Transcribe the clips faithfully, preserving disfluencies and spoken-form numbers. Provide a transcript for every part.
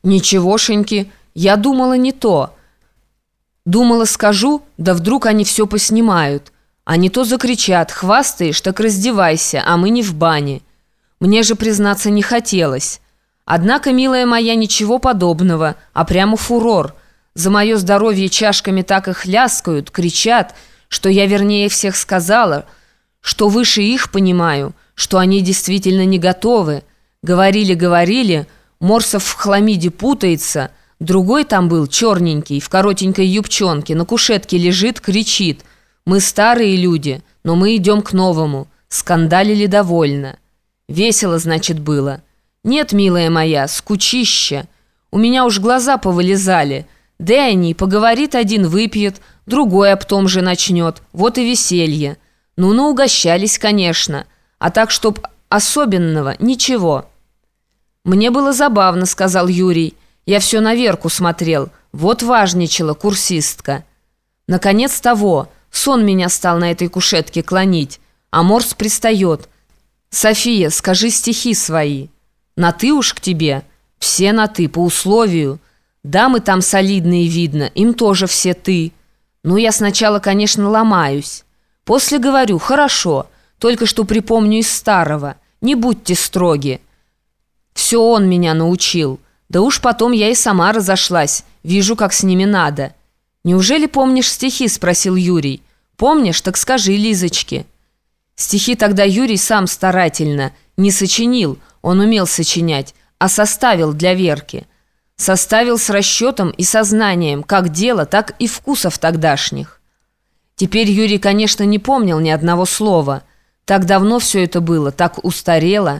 «Ничегошеньки, я думала не то. Думала, скажу, да вдруг они все поснимают. А не то закричат: хвастаешь, так раздевайся, а мы не в бане». Мне же, признаться, не хотелось. Однако, милая моя, ничего подобного, а прямо фурор. За мое здоровье чашками так и хляскают, кричат, что я вернее всех сказала, что выше их понимаю, что они действительно не готовы. Говорили-говорили, Морсов в хламиде путается, другой там был, черненький, в коротенькой юбчонке, на кушетке лежит, кричит: «Мы старые люди, но мы идем к новому». Скандалили довольно. Весело, значит, было. Нет, милая моя, скучище. У меня уж глаза повылезали. Да и они, поговорит один, выпьет, другой об том же начнет. Вот и веселье. Ну, наугощались, конечно. А так, чтоб особенного, ничего. «Мне было забавно», — сказал Юрий. «Я все на Верку смотрел. Вот важничала курсистка». Наконец того, сон меня стал на этой кушетке клонить. А Морс пристает: «София, скажи стихи свои». «На ты уж к тебе». «Все на ты, по условию. Дамы там солидные, видно, им тоже все ты». Ну, я сначала, конечно, ломаюсь. После говорю: «Хорошо, только что припомню из старого. Не будьте строги». Все он меня научил. Да уж потом я и сама разошлась. Вижу, как с ними надо. «Неужели помнишь стихи?» – спросил Юрий. «Помнишь? Так скажи Лизочке». Стихи тогда Юрий сам старательно не сочинил, он умел сочинять, а составил для Верки. Составил с расчетом и сознанием как дела, так и вкусов тогдашних. Теперь Юрий, конечно, не помнил ни одного слова. Так давно все это было, так устарело.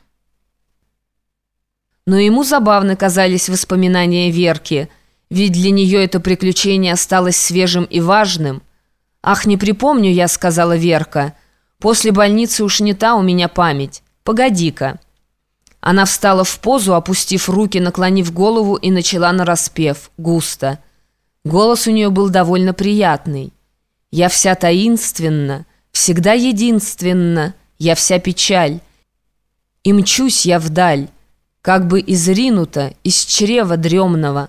Но ему забавны казались воспоминания Верки, ведь для нее это приключение осталось свежим и важным. «Ах, не припомню я», — сказала Верка. «После больницы уж не та у меня память. Погоди-ка». Она встала в позу, опустив руки, наклонив голову, и начала нараспев, густо. Голос у нее был довольно приятный. «Я вся таинственна, всегда единственна, я вся печаль. И мчусь я вдаль, как бы изринута из чрева дремного.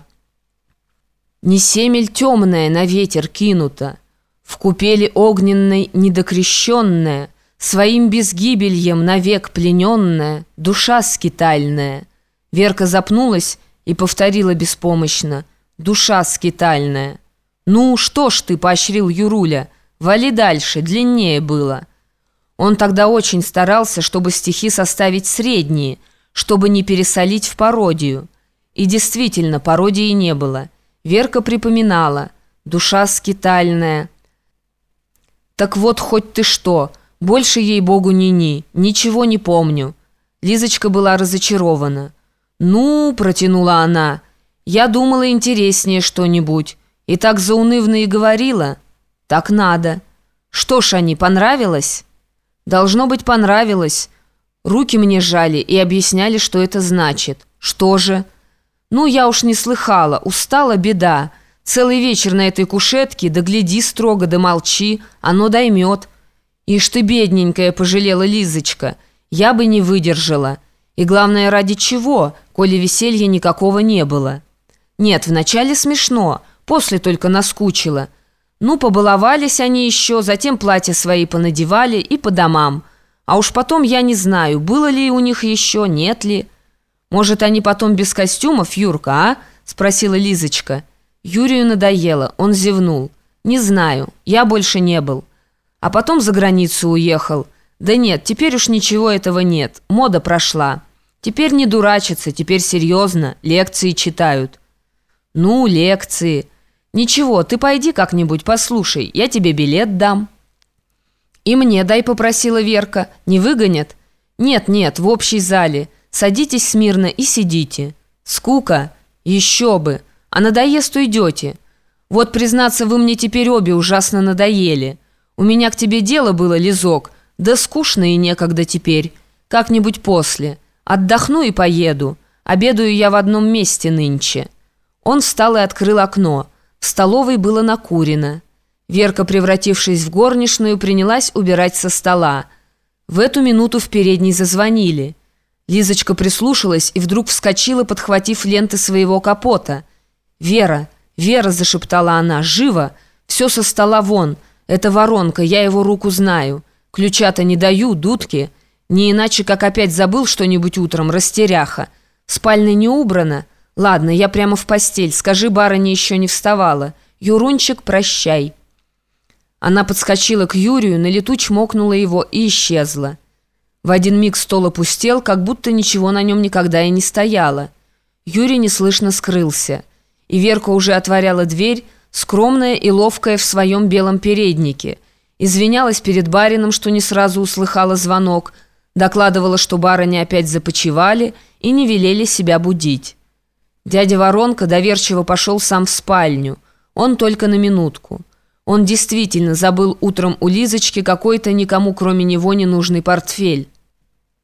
Не семель темная на ветер кинута, в купели огненной недокрещенная, своим безгибельем навек плененная, душа скитальная». Верка запнулась и повторила беспомощно: «Душа скитальная». «Ну, что ж ты?» — поощрил Юруля. «Вали дальше, длиннее было». Он тогда очень старался, чтобы стихи составить средние, чтобы не пересолить в пародию. И действительно, пародии не было. Верка припоминала: «Душа скитальная». «Так вот, хоть ты что, больше, ей-богу, ни-ни, ничего не помню». Лизочка была разочарована. «Ну, — протянула она, — я думала интереснее что-нибудь. И так заунывно и говорила. Так надо. Что ж они, понравилось?» «Должно быть, понравилось. Руки мне жали и объясняли, что это значит». «Что же?» «Ну, я уж не слыхала. Устала, беда. Целый вечер на этой кушетке, да гляди строго, да молчи, оно доймет». «Ишь ты, бедненькая», — пожалела Лизочка. «Я бы не выдержала. И главное, ради чего, коли веселья никакого не было?» «Нет, вначале смешно, после только наскучило. Ну, побаловались они еще, затем платья свои понадевали и по домам. А уж потом я не знаю, было ли у них еще, нет ли». «Может, они потом без костюмов, Юрка, а?» — спросила Лизочка. Юрию надоело, он зевнул. «Не знаю, я больше не был. А потом за границу уехал. Да нет, теперь уж ничего этого нет, мода прошла. Теперь не дурачатся, теперь серьезно, лекции читают». «Ну, лекции. Ничего, ты пойди как-нибудь послушай, я тебе билет дам». «И мне дай», — попросила Верка. «Не выгонят?» «Нет, нет, в общей зале. Садитесь смирно и сидите». «Скука? Еще бы. А надоест, уйдете. Вот, признаться, вы мне теперь обе ужасно надоели. У меня к тебе дело было, Лизок, да скучно и некогда теперь. Как-нибудь после. Отдохну и поеду. Обедаю я в одном месте нынче». Он встал и открыл окно. В столовой было накурено. Верка, превратившись в горничную, принялась убирать со стола. В эту минуту в передней зазвонили. Лизочка прислушалась и вдруг вскочила, подхватив ленты своего капота. «Вера, Вера!» – зашептала она. «Живо! Все со стола вон! Это воронка, я его руку знаю. Ключа-то не даю, дудки. Не иначе, как опять забыл что-нибудь утром, растеряха. Спальня не убрана? Ладно, я прямо в постель. Скажи, барыня еще не вставала. Юрунчик, прощай». Она подскочила к Юрию, на лету чмокнула его и исчезла. В один миг стол опустел, как будто ничего на нем никогда и не стояло. Юрий неслышно скрылся. И Верка уже отворяла дверь, скромная и ловкая в своем белом переднике. Извинялась перед барином, что не сразу услыхала звонок, докладывала, что барыни опять започивали и не велели себя будить. Дядя Воронка доверчиво пошел сам в спальню. Он только на минутку. Он действительно забыл утром у Лизочки какой-то никому кроме него ненужный портфель.